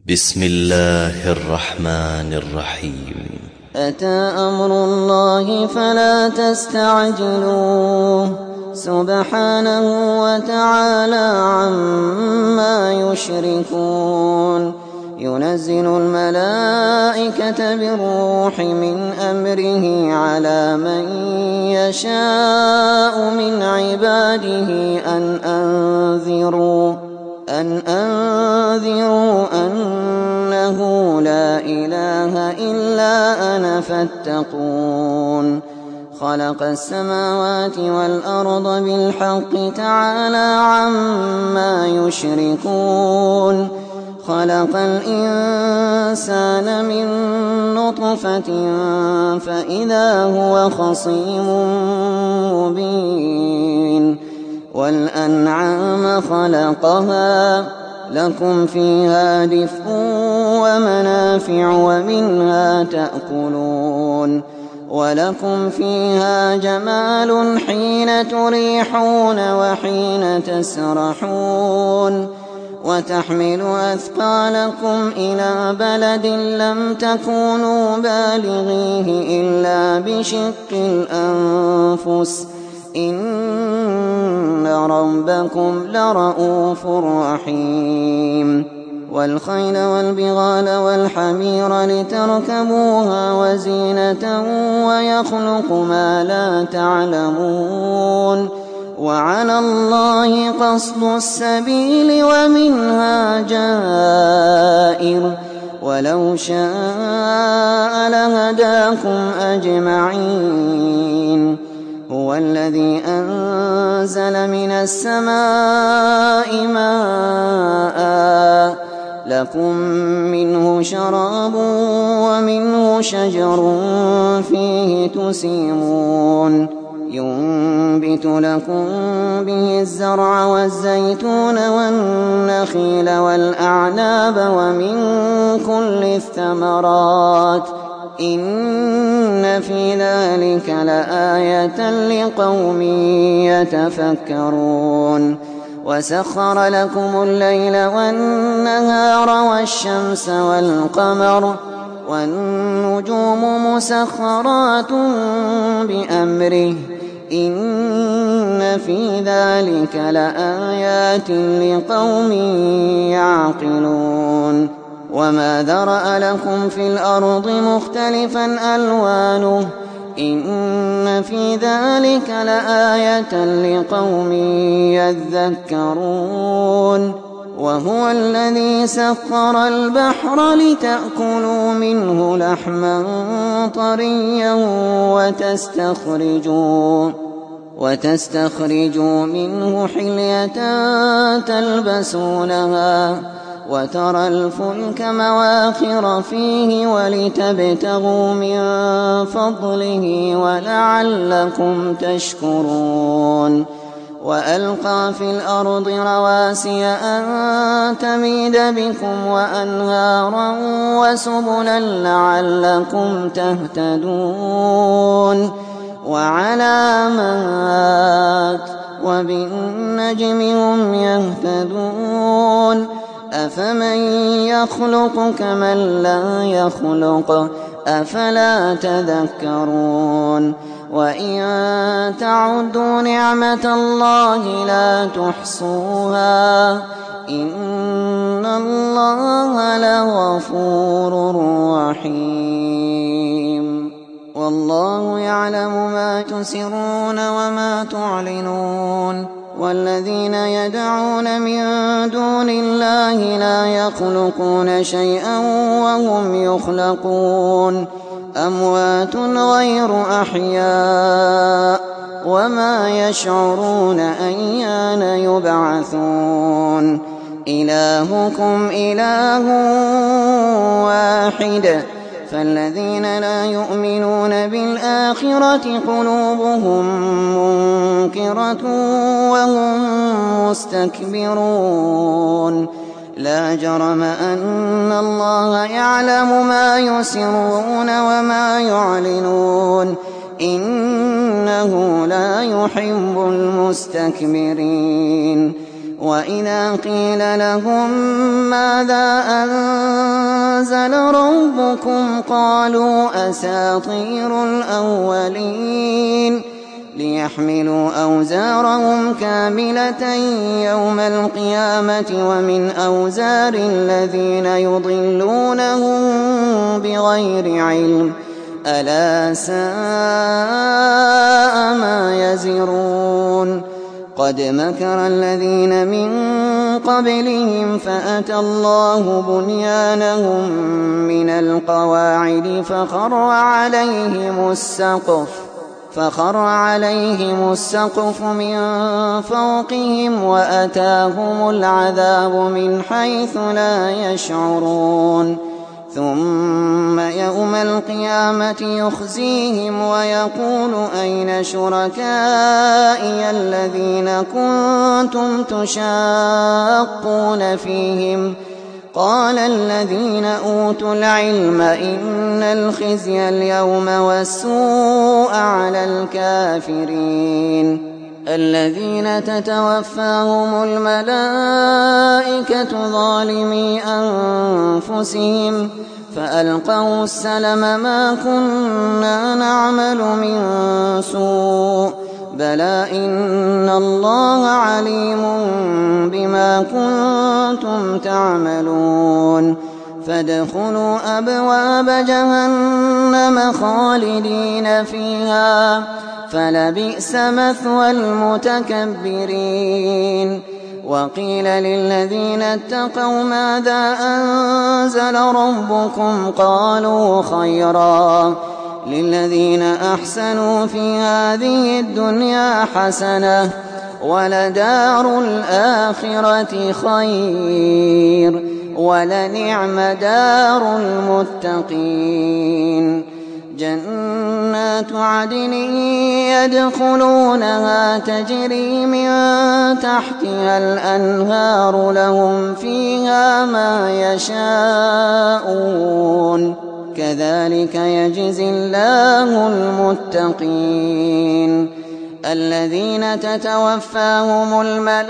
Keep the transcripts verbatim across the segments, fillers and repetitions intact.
بسم الله الرحمن الرحيم. أتى أمر الله فلا تستعجلوه سبحانه وتعالى عما يشركون. ينزل الملائكة بالروح من أمره على من يشاء من عباده أن أنذروا أن أنذروا أنه لا إله إلا أنا فاتقون. خلق السماوات والأرض بالحق تعالى عما يشركون. خلق الإنسان من نطفة فإذا هو خصيم مبين. والأنعام خلقها لكم فيها دفء ومنافع ومنها تأكلون. ولكم فيها جمال حين تريحون وحين تسرحون. وتحمل أثقالكم إلى بلد لم تكونوا بالغيه إلا بشق الأنفس إن ربكم لرءوف رحيم. والخيل والبغال والحمير لتركبوها وزينة ويخلق ما لا تعلمون. وعلى الله قصد السبيل ومنها جائر ولو شاء لهداكم أجمعين. هو الذي أنزل من السماء ماء لكم منه شراب ومنه شجر فيه تسيمون. ينبت لكم به الزرع والزيتون والنخيل والأعناب ومن كل الثمرات إن في ذلك لآية لقوم يتفكرون. وسخر لكم الليل والنهار والشمس والقمر والنجوم مسخرات بأمره إن في ذلك لآيات لقوم يعقلون. وما ذرأ لكم في الأرض مختلفا ألوانه إن في ذلك لآية لقوم يذكرون. وهو الذي سخر البحر لتأكلوا منه لحما طريا وتستخرجوا وتستخرجوا منه حلية تلبسونها وترى الفلك مواخر فيه ولتبتغوا من فضله ولعلكم تشكرون. وألقى في الأرض رواسي أن تميد بكم وأنهارا وسبلا لعلكم تهتدون. وعلامات وبالنجم هم يهتدون. أفمن يخلق كمن لا يخلق أفلا تذكرون. وإن تعدوا نعمة الله لا تحصوها إن الله لغفور رحيم. والله يعلم ما تسرون وما تعلنون. والذين يدعون من دون الله لا يخلقون شيئا وهم يخلقون أموات غير أحياء وما يشعرون أيان يبعثون. إلهكم إله واحد فالذين لا يؤمنون بالآخرة قلوبهم منكرة وهم مستكبرون. لا جرم أن الله يعلم ما يسرون وما يعلنون إنه لا يحب المستكبرين. وإذا قيل لهم ماذا أنزل ربكم قالوا أساطير الأولين ليحملوا أوزارهم كاملة يوم القيامة ومن أوزار الذين يضلونهم بغير علم ألا ساء ما يزرون قد مكر الذين من قبلهم فأتى الله بنيانهم من القواعد فخر عليهم السقف فخر عليهم السقف من فوقهم وأتاهم العذاب من حيث لا يشعرون ثم يوم القيامة يخزيهم ويقول أين شركائي الذين كنتم تشاقون فيهم قال الذين أوتوا العلم إن الخزي اليوم والسوء على الكافرين الذين تتوفاهم الملائكة ظالمي أنفسهم فألقوا السلم ما كنا نعمل من سوء بلى إن الله عليم بما كنتم تعملون فادخلوا أبواب جهنم خالدين فيها فلبئس مثوى المتكبرين وقيل للذين اتقوا ماذا أنزل ربكم قالوا خيرا للذين أحسنوا في هذه الدنيا حسنة ولدار الآخرة خير ولنعم دار المتقين جنات عدن يدخلونها تجري من تحتها الأنهار لهم فيها ما يشاءون كذلك يجزي الله المتقين الذين تتوفاهم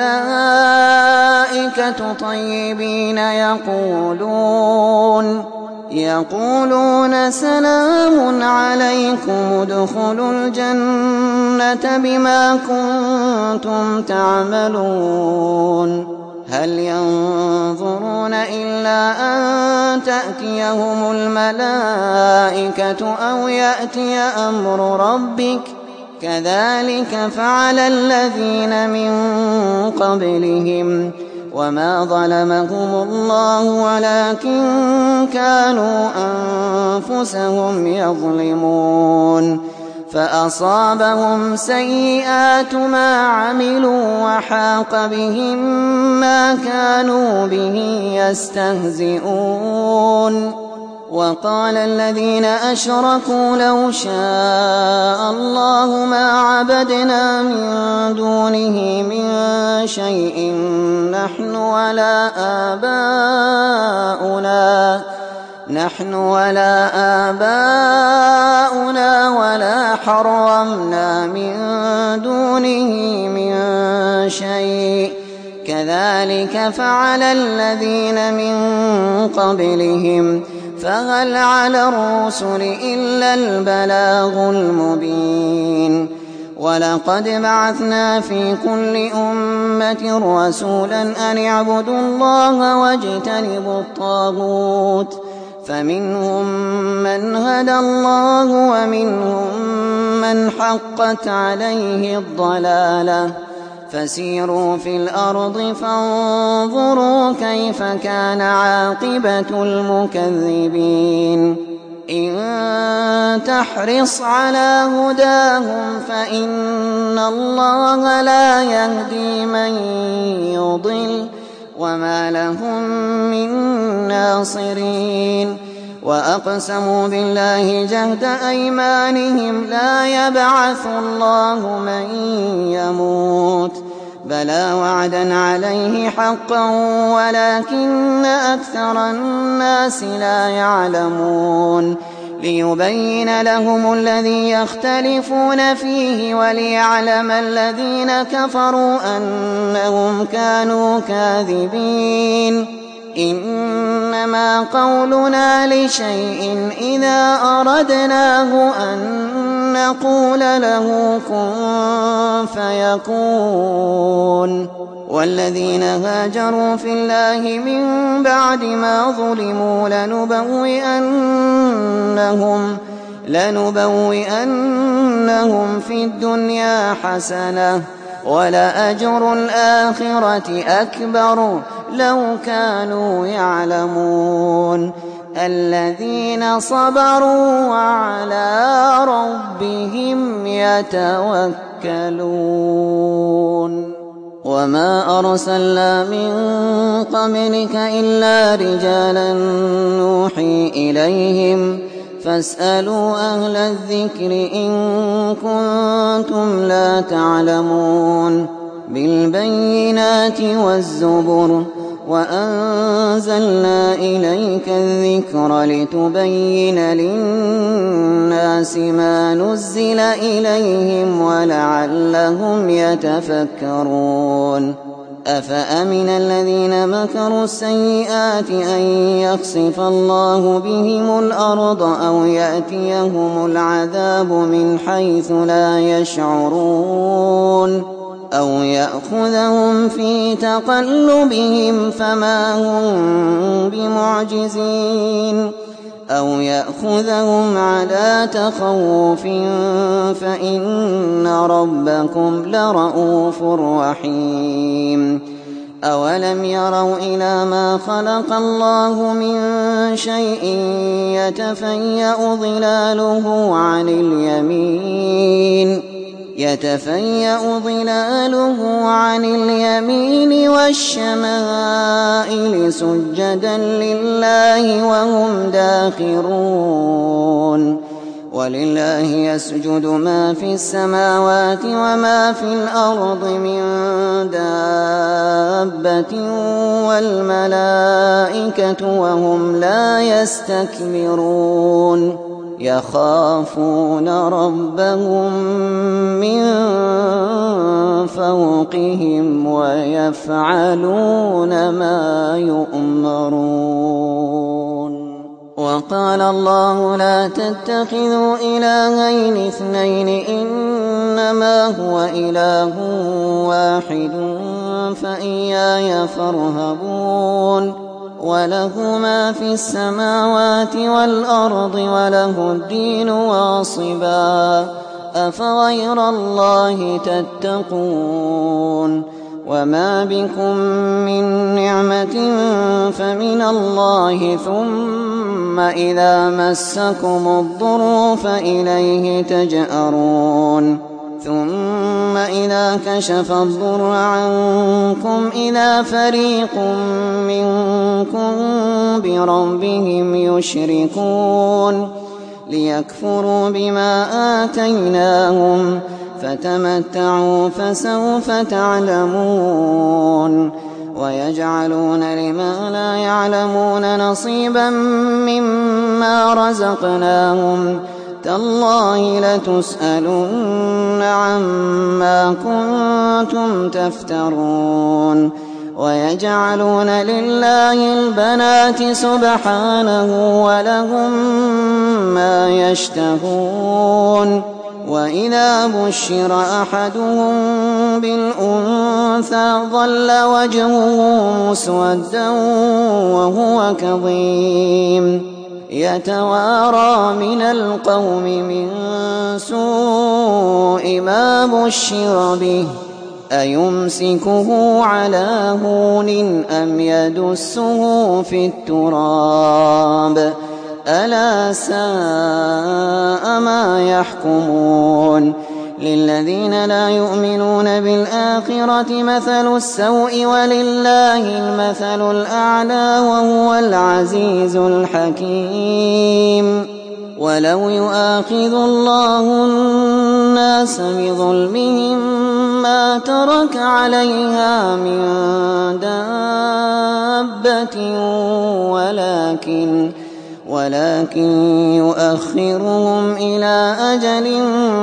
الملائكة طيبين يقولون يقولون سلام عليكم ادخلوا الجنة بما كنتم تعملون هل ينظرون إلا أن تأتيهم الملائكة أو يأتي أمر ربك كذلك فعل الذين من قبلهم وما ظلمهم الله ولكن كانوا أنفسهم يظلمون فأصابهم سيئات ما عملوا وحاق بهم ما كانوا به يستهزئون وقال الذين أشركوا لو شاء الله ما عبدنا من دونه من شيء نحن ولا آباؤنا نحن ولا آباؤنا ولا حرمنا من دونه من شيء كذلك فعل الذين من قبلهم فهل على الرسل إلا البلاغ المبين ولقد بعثنا في كل أمة رسولا أن اعبدوا الله واجتنبوا الطاغوت فمنهم من هدى الله ومنهم من حقت عليه الضلالة فسيروا في الأرض فانظروا كيف كان عاقبة المكذبين إن تحرص على هداهم فإن الله لا يهدي من يضل وما لهم من ناصرين وأقسموا بالله جهد أيمانهم لا يبعث الله من يموت بلى وعدا عليه حقا ولكن أكثر الناس لا يعلمون ليبين لهم الذي يختلفون فيه وليعلم الذين كفروا أنهم كانوا كاذبين. إنما قولنا لشيء إذا أردناه أن نقول له كن فيكون. والذين هاجروا في الله من بعد ما ظلموا لنبوئنهم, لنبوئنهم في الدنيا حسنة ولأجر الآخرة أكبر لو كانوا يعلمون. الذين صبروا وعلى ربهم يتوكلون. وما أرسلنا من قبلك إلا رجالا نوحي إليهم فاسألوا أهل الذكر إن كنتم لا تعلمون. بالبينات والزبر وأنزلنا إليك الذكر لتبين للناس ما نزل إليهم ولعلهم يتفكرون. أفأمن الذين مكروا السيئات أن يخسف الله بهم الأرض أو يأتيهم العذاب من حيث لا يشعرون أو يأخذهم في تقلبهم فما هم بمعجزين أو يأخذهم على تخوف فإن ربكم لرؤوف رحيم. أولم يروا إلى ما خلق الله من شيء يتفيأ ظلاله عن اليمين يتفيأ ظلاله عن اليمين والشمائل سجدا لله وهم داخرون. ولله يسجد ما في السماوات وما في الأرض من دابة والملائكة وهم لا يستكبرون يخافون ربهم من فوقهم ويفعلون ما يؤمرون. وقال الله لا تتخذوا إلهين اثنين إنما هو إله واحد فإياي فارهبون. وله ما في السماوات والأرض وله الدين واصبا أفغير الله تتقون. وما بكم من نعمة فمن الله ثم إذا مسكم الضر فإليه تجأرون. ثم إذا كشف الضر عنكم إذا فريق منكم بربهم يشركون ليكفروا بما آتيناهم فتمتعوا فسوف تعلمون. ويجعلون لما لا يعلمون نصيبا مما رزقناهم تالله لتسألن عما كنتم تفترون. ويجعلون لله البنات سبحانه ولهم ما يشتهون. وإذا بشر أحدهم بالأنثى ظل وجهه مسودا وهو كظيم يتوارى من القوم من سوء ما بشر به أيمسكه على هون أم يدسه في التراب ألا ساء ما يحكمون. للذين لا يؤمنون بالآخرة مثل السوء ولله المثل الأعلى وهو العزيز الحكيم. ولو يؤاخذ الله الناس بظلمهم ما ترك عليها من دابة ولكن ولكن يؤخرهم إلى أجل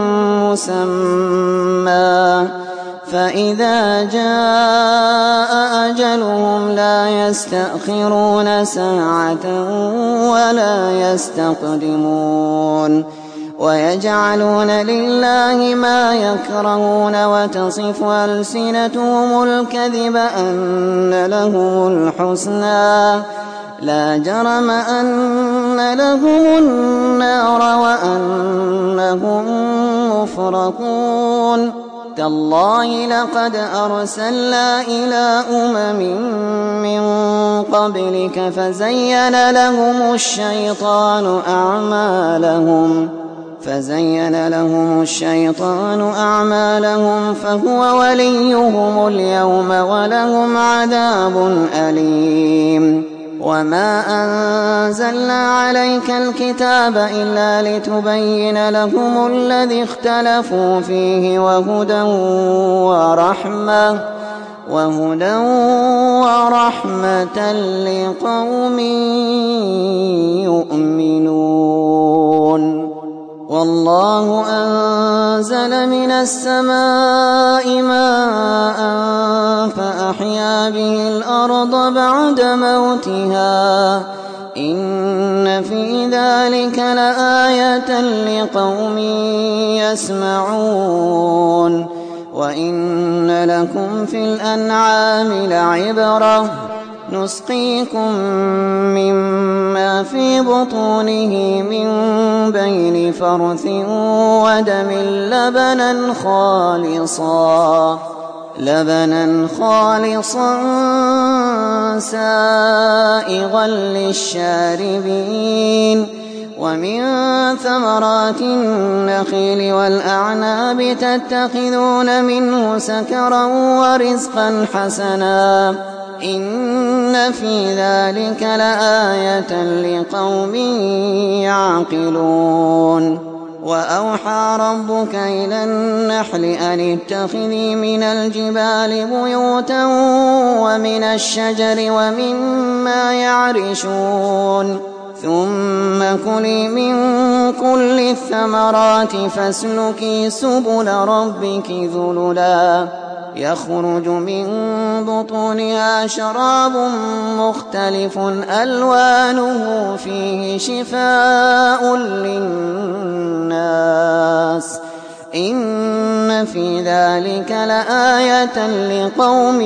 مسمى فإذا جاء أجلهم لا يستأخرون ساعة ولا يستقدمون ويجعلون لله ما يكرهون وتصف ألسنتهم الكذب أن لهم الحسنى لا جرم أن لهم النار وأنهم مفرطون تالله لقد أرسلنا إلى أمم من قبلك فزين لهم الشيطان أعمالهم فزين لهم الشيطان أعمالهم فهو وليهم اليوم ولهم عذاب أليم وما أنزلنا عليك الكتاب إلا لتبين لهم الذي اختلفوا فيه وهدى ورحمة وهدى ورحمة لقوم يؤمنون والله أنزل من السماء ماء فأحيا به الأرض بعد موتها إن في ذلك لآية لقوم يسمعون وإن لكم في الأنعام لعبرة نسقيكم مما في بطونه من بين فرث ودم لبنا خالصا لبنا خالصا سائغا للشاربين ومن ثمرات النخيل والأعناب تتخذون منه سكرا ورزقا حسنا إن في ذلك لآية لقوم يعقلون وأوحى ربك إلى النحل أن اتخذي من الجبال بيوتا ومن الشجر ومما يعرشون ثم كلي من كل الثمرات فاسلكي سبل ربك ذللا يخرج من بطونها شراب مختلف ألوانه فيه شفاء للناس إن في ذلك لآية لقوم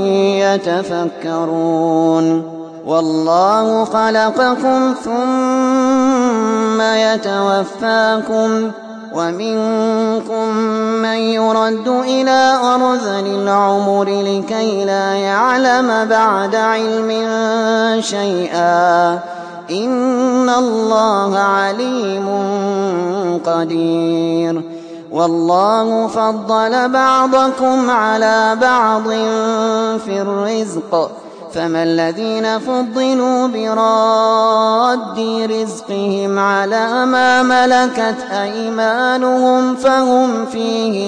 يتفكرون والله خلقكم ثم يتوفاكم ومنكم من يرد إلى أرذل العمر لكي لا يعلم بعد علم شيئا إن الله عليم قدير والله فضل بعضكم على بعض في الرزق فما الذين فضلوا براد رزقهم على ما ملكت أيمانهم فهم فيه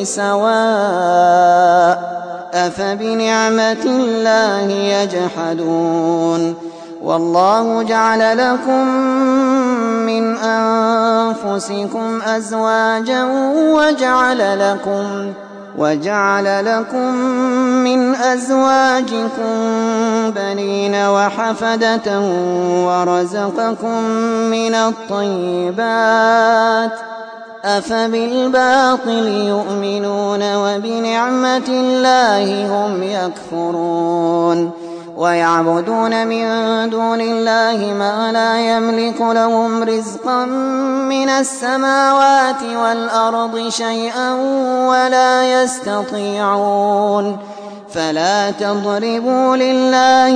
سواء أفبنعمة الله يجحدون والله جعل لكم من أنفسكم أزواجا وجعل لكم وجعل لكم من أزواجكم بنين وحفدة ورزقكم من الطيبات أفبالباطل يؤمنون وبنعمة الله هم يكفرون ويعبدون من دون الله ما لا يملك لهم رزقا من السماوات والأرض شيئا ولا يستطيعون فلا تضربوا لله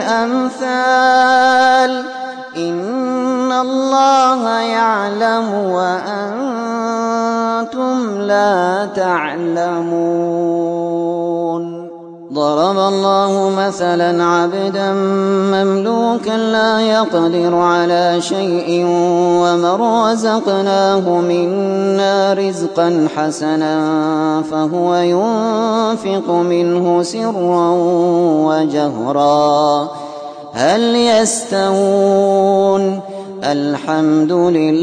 الأمثال إن الله يعلم وأنتم لا تعلمون ضرب الله مثلا عبدا مملوكا لا يقدر على شيء ومن رزقناه منا رزقا حسنا فهو ينفق منه سرا وجهرا هل يستوون الحمد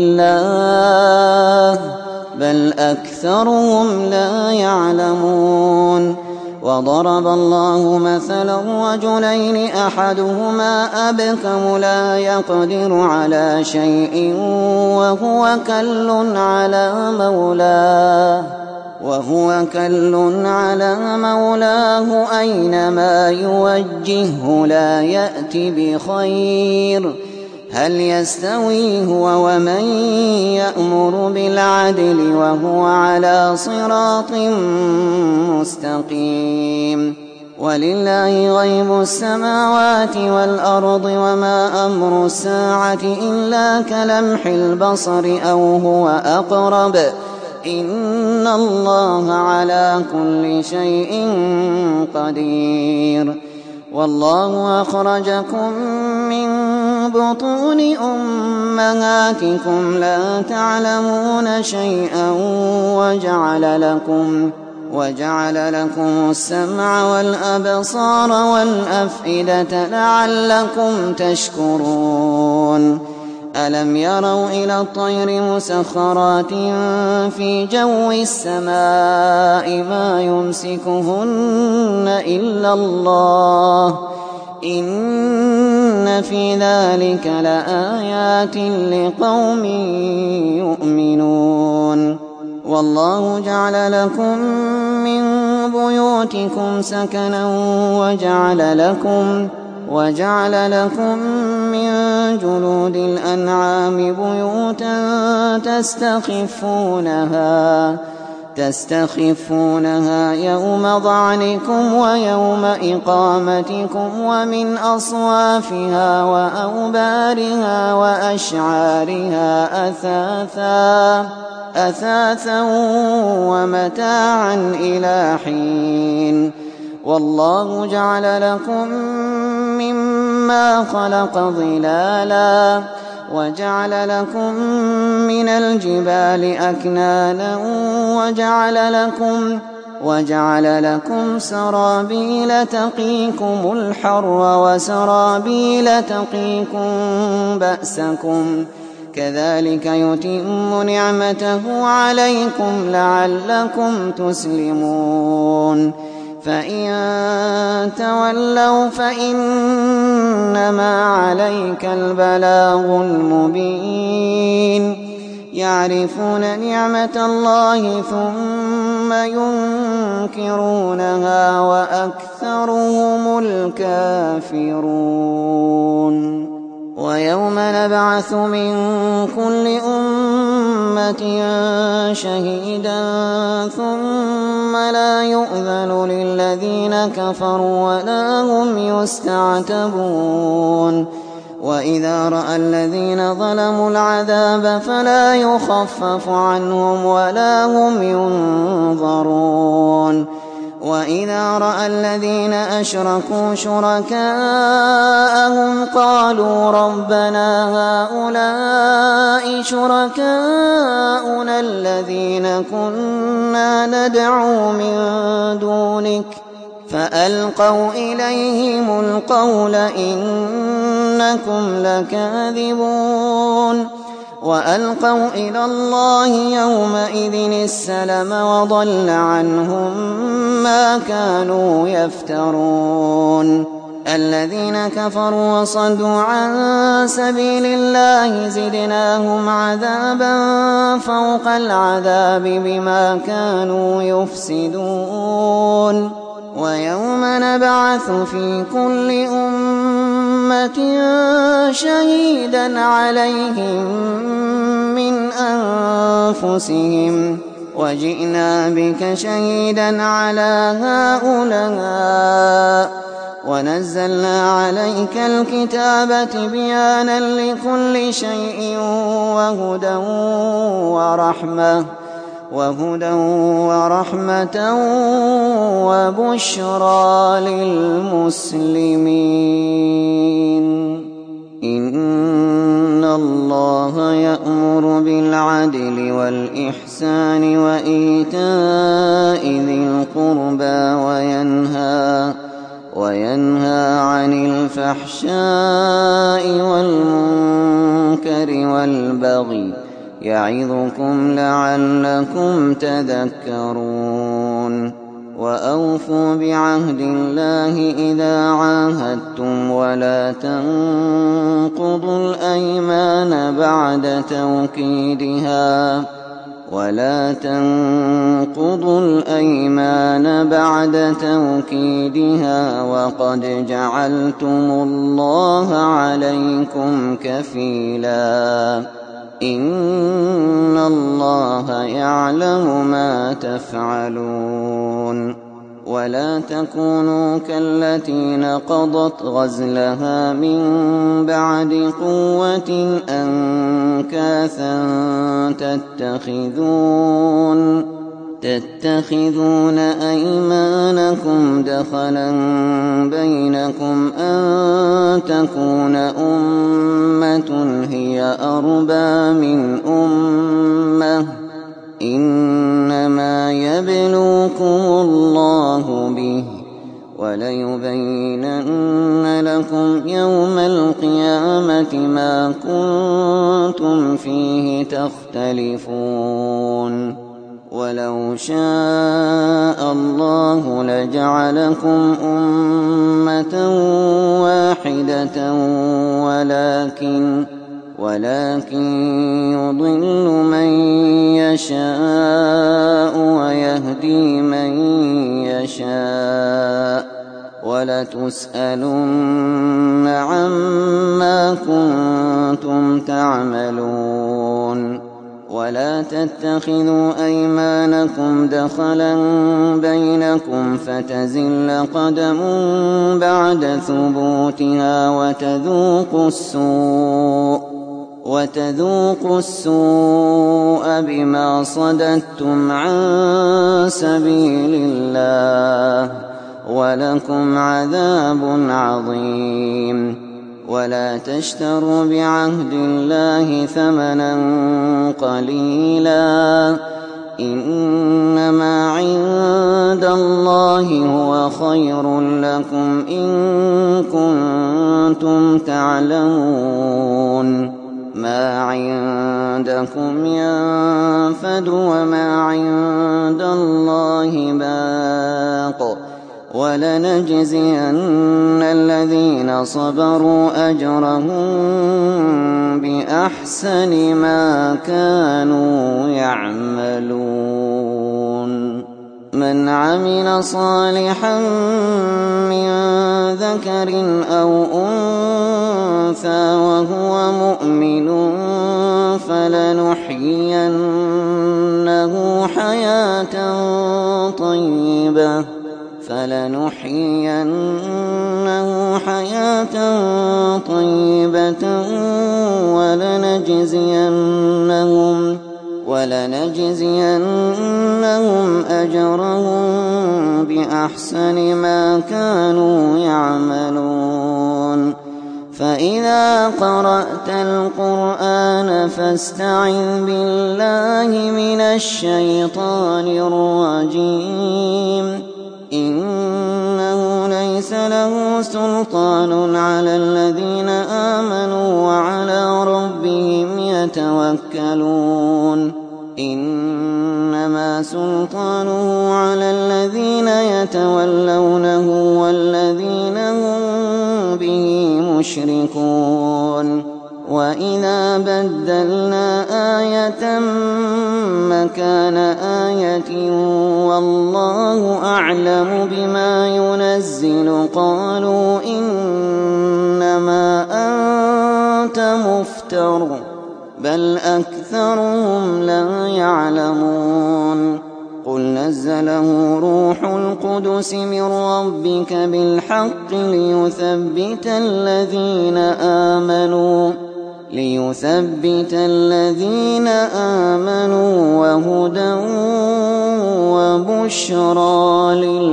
لله بل أكثرهم لا يعلمون وضرب الله مثلا رجلين أحدهما أبكم لا يقدر على شيء وهو كل على مولاه وهو كل على مولاه أينما يوجهه لا يأت بخير هل يستوي هو ومن يأمر بالعدل وهو على صراط مستقيم ولله غيب السماوات والأرض وما أمر الساعة إلا كلمح البصر أو هو أقرب إن الله على كل شيء قدير والله أخرجكم من بطون أمهاتكم لا تعلمون شيئا وجعل لكم وجعل لكم السمع والأبصار والأفئدة لعلكم تشكرون ألم يروا إلى الطير مسخرات في جو السماء ما يمسكهن إلا الله إن في ذلك لآيات لقوم يؤمنون والله جعل لكم من بيوتكم سكنا وجعل لكم وجعل لكم من جلود الأنعام بيوتا تستخفونها تستخفونها يوم ظعنكم ويوم إقامتكم ومن أصوافها وأوبارها وأشعارها أثاثا أثاثا ومتاعا إلى حين والله جعل لكم مما خلق ظلالا وجعل لكم من الجبال أكنانا وجعل لكم وجعل لكم سرابيل تقيكم الحر وسرابيل تقيكم بأسكم كذلك يتم نعمته عليكم لعلكم تسلمون فإن تولوا فإنما عليك البلاغ المبين يعرفون نعمة الله ثم ينكرونها وأكثرهم الكافرون ويوم نبعث من كل أمة شهيدا ثم لا يؤذن للذين كفروا ولا هم يستعتبون وإذا رأى الذين ظلموا العذاب فلا يخفف عنهم ولا هم ينظرون وإذا رأى الذين أشركوا شركاءهم قالوا ربنا هؤلاء شركاؤنا الذين كنا ندعو من دونك فألقوا إليهم القول إنكم لكاذبون وألقوا إلى الله يومئذ السلم وضل عنهم ما كانوا يفترون الذين كفروا وصدوا عن سبيل الله زدناهم عذابا فوق العذاب بما كانوا يفسدون ويوم نبعث في كل أمة شهيدا عليهم من أنفسهم وجئنا بك شهيدا على هؤلاء ونزلنا عليك الكتاب تبيانا لكل شيء وهدى ورحمة وهدى ورحمة وبشرى للمسلمين إن الله يأمر بالعدل والإحسان وإيتاء ذي القربى وينهى وينهى عن الفحشاء والمنكر المنكر والبغي يعظكم لعلكم تذكرون وأوفوا بعهد الله إذا عاهدتم ولا تنقضوا الأيمان بعد توكيدها ولا تنقضوا الأيمان بعد توكيدها وقد جعلتم الله عليكم كفيلا إن الله يعلم ما تفعلون ولا تكونوا كالتي نقضت غزلها من بعد قوة أنكاثا تتخذون تتخذون أيمانكم دخلا بينكم أن تكون أمة هي أربى من أمة إنما يبلوكم الله به وليبينن لكم يوم القيامة ما كنتم فيه تختلفون ولو شاء الله لجعلكم أمة واحدة ولكن ولكن يضل من يشاء ويهدي من يشاء ولتسألن عما كنتم تعملون ولا تتخذوا أيمانكم دخلا بينكم فتزل قدم بعد ثبوتها وتذوقوا السوء وتذوقوا السوء بما صددتم عن سبيل الله ولكم عذاب عظيم ولا تشتروا بعهد الله ثمنا قليلا إنما عند الله هو خير لكم إن كنتم تعلمون ما عندكم ينفد وما عند الله باق ولنجزين الذين صبروا أجرهم بأحسن ما كانوا يعملون من عمل صالحا من ذكر أو أنثى وهو مؤمن فلنحيينه حياة طيبة فلنحيينه حياة طيبة ولنجزينهم ولنجزينهم أجرهم بأحسن ما كانوا يعملون فإذا قرأت القرآن فاستعذ بالله من الشيطان الرجيم إنه ليس له سلطان على الذين آمنوا وعلى ربهم يتوكلون إنما سلطانه على الذين يتولونه والذين هم به مشركون وإذا بدلنا آية مكان آية والله أعلم بما ينزل قالوا إنما أنت مفتر بل أكثرهم لا يعلمون قل نزله روح القدس من ربك بالحق ليثبت الذين آمنوا ليثبت الذين آمنوا وهدى وبشرى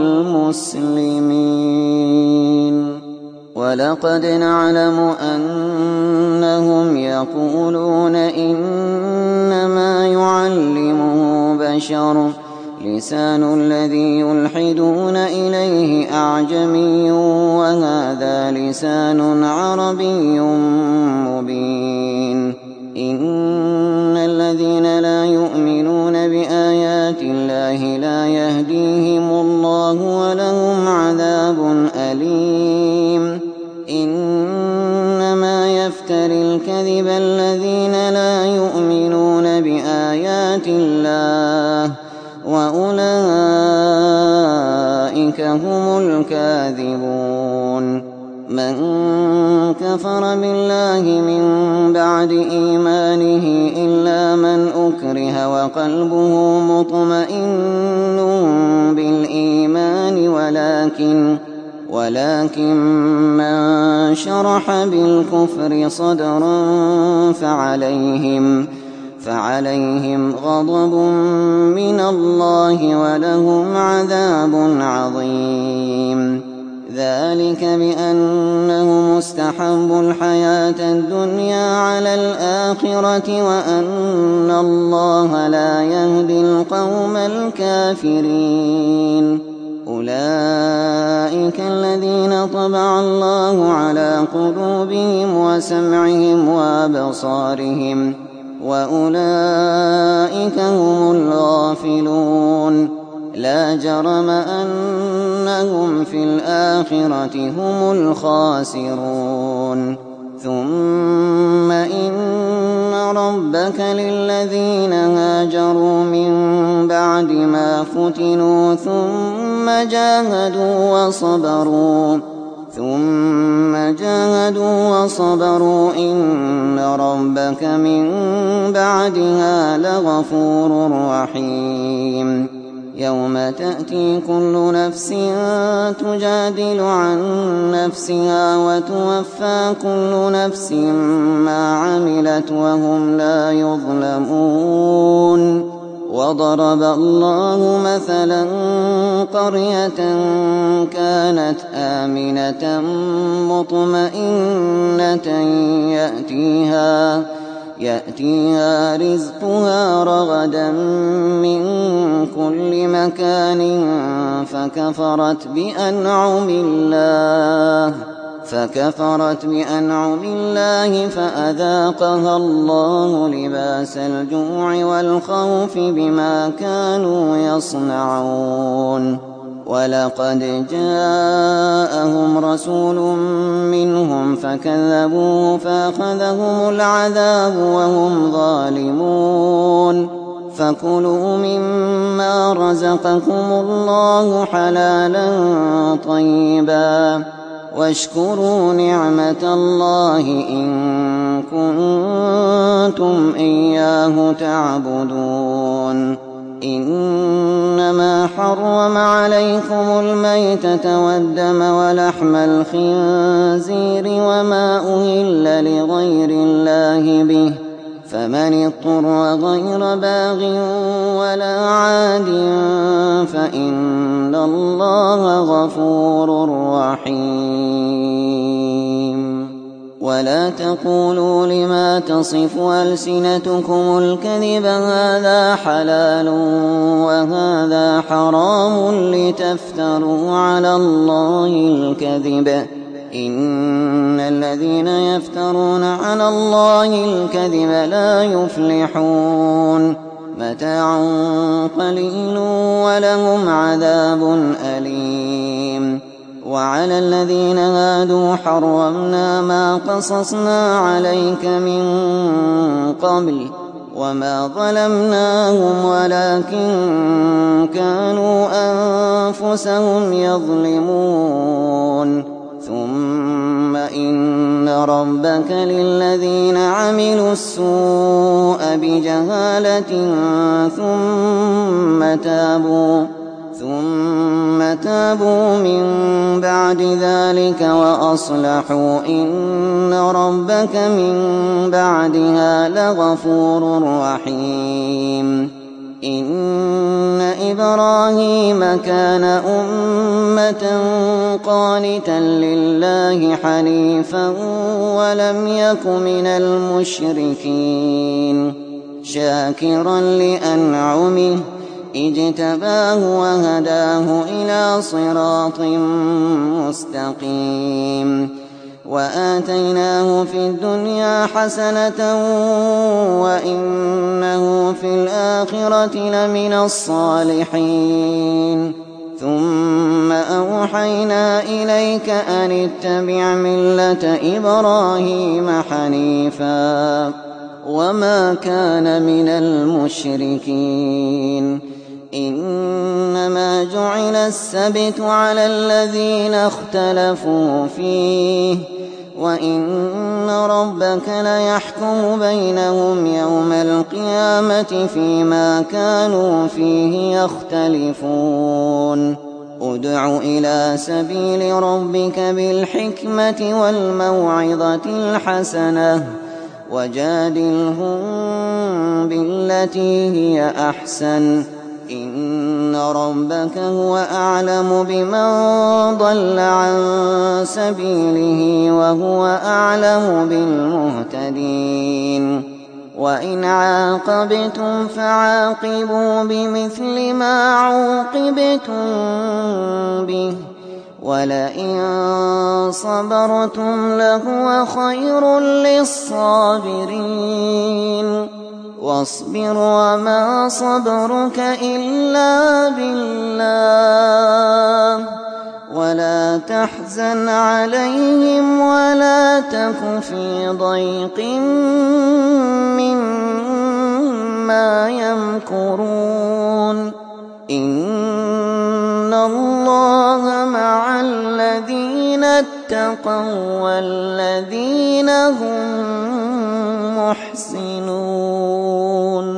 للمسلمين ولقد نعلم أنهم يقولون إنما يعلمه بشر لسان الذي يلحدون إليه أعجمي وهذا لسان عربي مبين إن الذين لا يؤمنون بآيات الله لا يهديهم الله ولهم عذاب أليم إنما يفتري الكذب الذين لا يؤمنون بآيات الله وأولئك هم الكاذبون من كفر بالله من بعد إيمانه إلا من أكره وقلبه مطمئن بالإيمان ولكن ولكن من شرح بالكفر صدرا فعليهم فعليهم غضب من الله ولهم عذاب عظيم ذلك بأنهم استحبوا الحياة الدنيا على الآخرة وأن الله لا يهدي القوم الكافرين أولئك الذين طبع الله على قلوبهم وسمعهم وأبصارهم وأولئك هم الغافلون لا جرم أنهم في الآخرة هم الخاسرون ثم إن ربك للذين هاجروا من بعد ما فتنوا ثم جاهدوا وصبروا ثم جاهدوا وصبروا إن ربك من بعدها لغفور رحيم يوم تأتي كل نفس تجادل عن نفسها وتوفى كل نفس ما عملت وهم لا يظلمون وضرب الله مثلا قرية كانت آمنة مطمئنة يأتيها يأتيها رزقها رغدا من كل مكان فكفرت بأنعم الله فكفرت بأنعم الله فأذاقها الله لباس الجوع والخوف بما كانوا يصنعون ولقد جاءهم رسول منهم فكذبوه فأخذهم العذاب وهم ظالمون فكلوا مما رزقكم الله حلالا طيبا واشكروا نعمة الله إن كنتم إياه تعبدون إنما حرم عليكم الميتة والدم ولحم الخنزير وما أهل لغير الله به فمن اضطر غير باغ ولا عاد فإن الله غفور رحيم ولا تقولوا لما تصف ألسنتكم الكذب هذا حلال وهذا حرام لتفتروا على الله الكذب إن الذين يفترون على الله الكذب لا يفلحون متاع قليل ولهم عذاب أليم وعلى الذين هادوا حرمنا ما قصصنا عليك من قبل وما ظلمناهم ولكن كانوا أنفسهم يظلمون ثم إن ربك للذين عملوا السوء بجهالة ثم تابوا ثم تابوا من بعد ذلك وأصلحوا إن ربك من بعدها لغفور رحيم إن إبراهيم كان أمة قانتا لله حنيفا ولم يك من المشركين شاكرا لأنعمه اجتباه وهداه إلى صراط مستقيم وآتيناه في الدنيا حسنة وإنه في الآخرة لمن الصالحين ثم أوحينا إليك أن اتبع ملة إبراهيم حنيفا وما كان من المشركين إنما جعل السبت على الذين اختلفوا فيه وإن ربك ليحكم بينهم يوم القيامة فيما كانوا فيه يختلفون ادع إلى سبيل ربك بالحكمة والموعظة الحسنة وجادلهم بالتي هي أحسن إن ربك هو أعلم بمن ضل عن سبيله وهو أعلم بالمهتدين وإن عاقبتم فعاقبوا بمثل ما عوقبتم به ولئن صبرتم لهو خير للصابرين واصبر وما صبرك إلا بالله ولا تحزن عليهم ولا تك في ضيق مما يمكرون إن الله مع الذين اتقوا والذين هم محسنون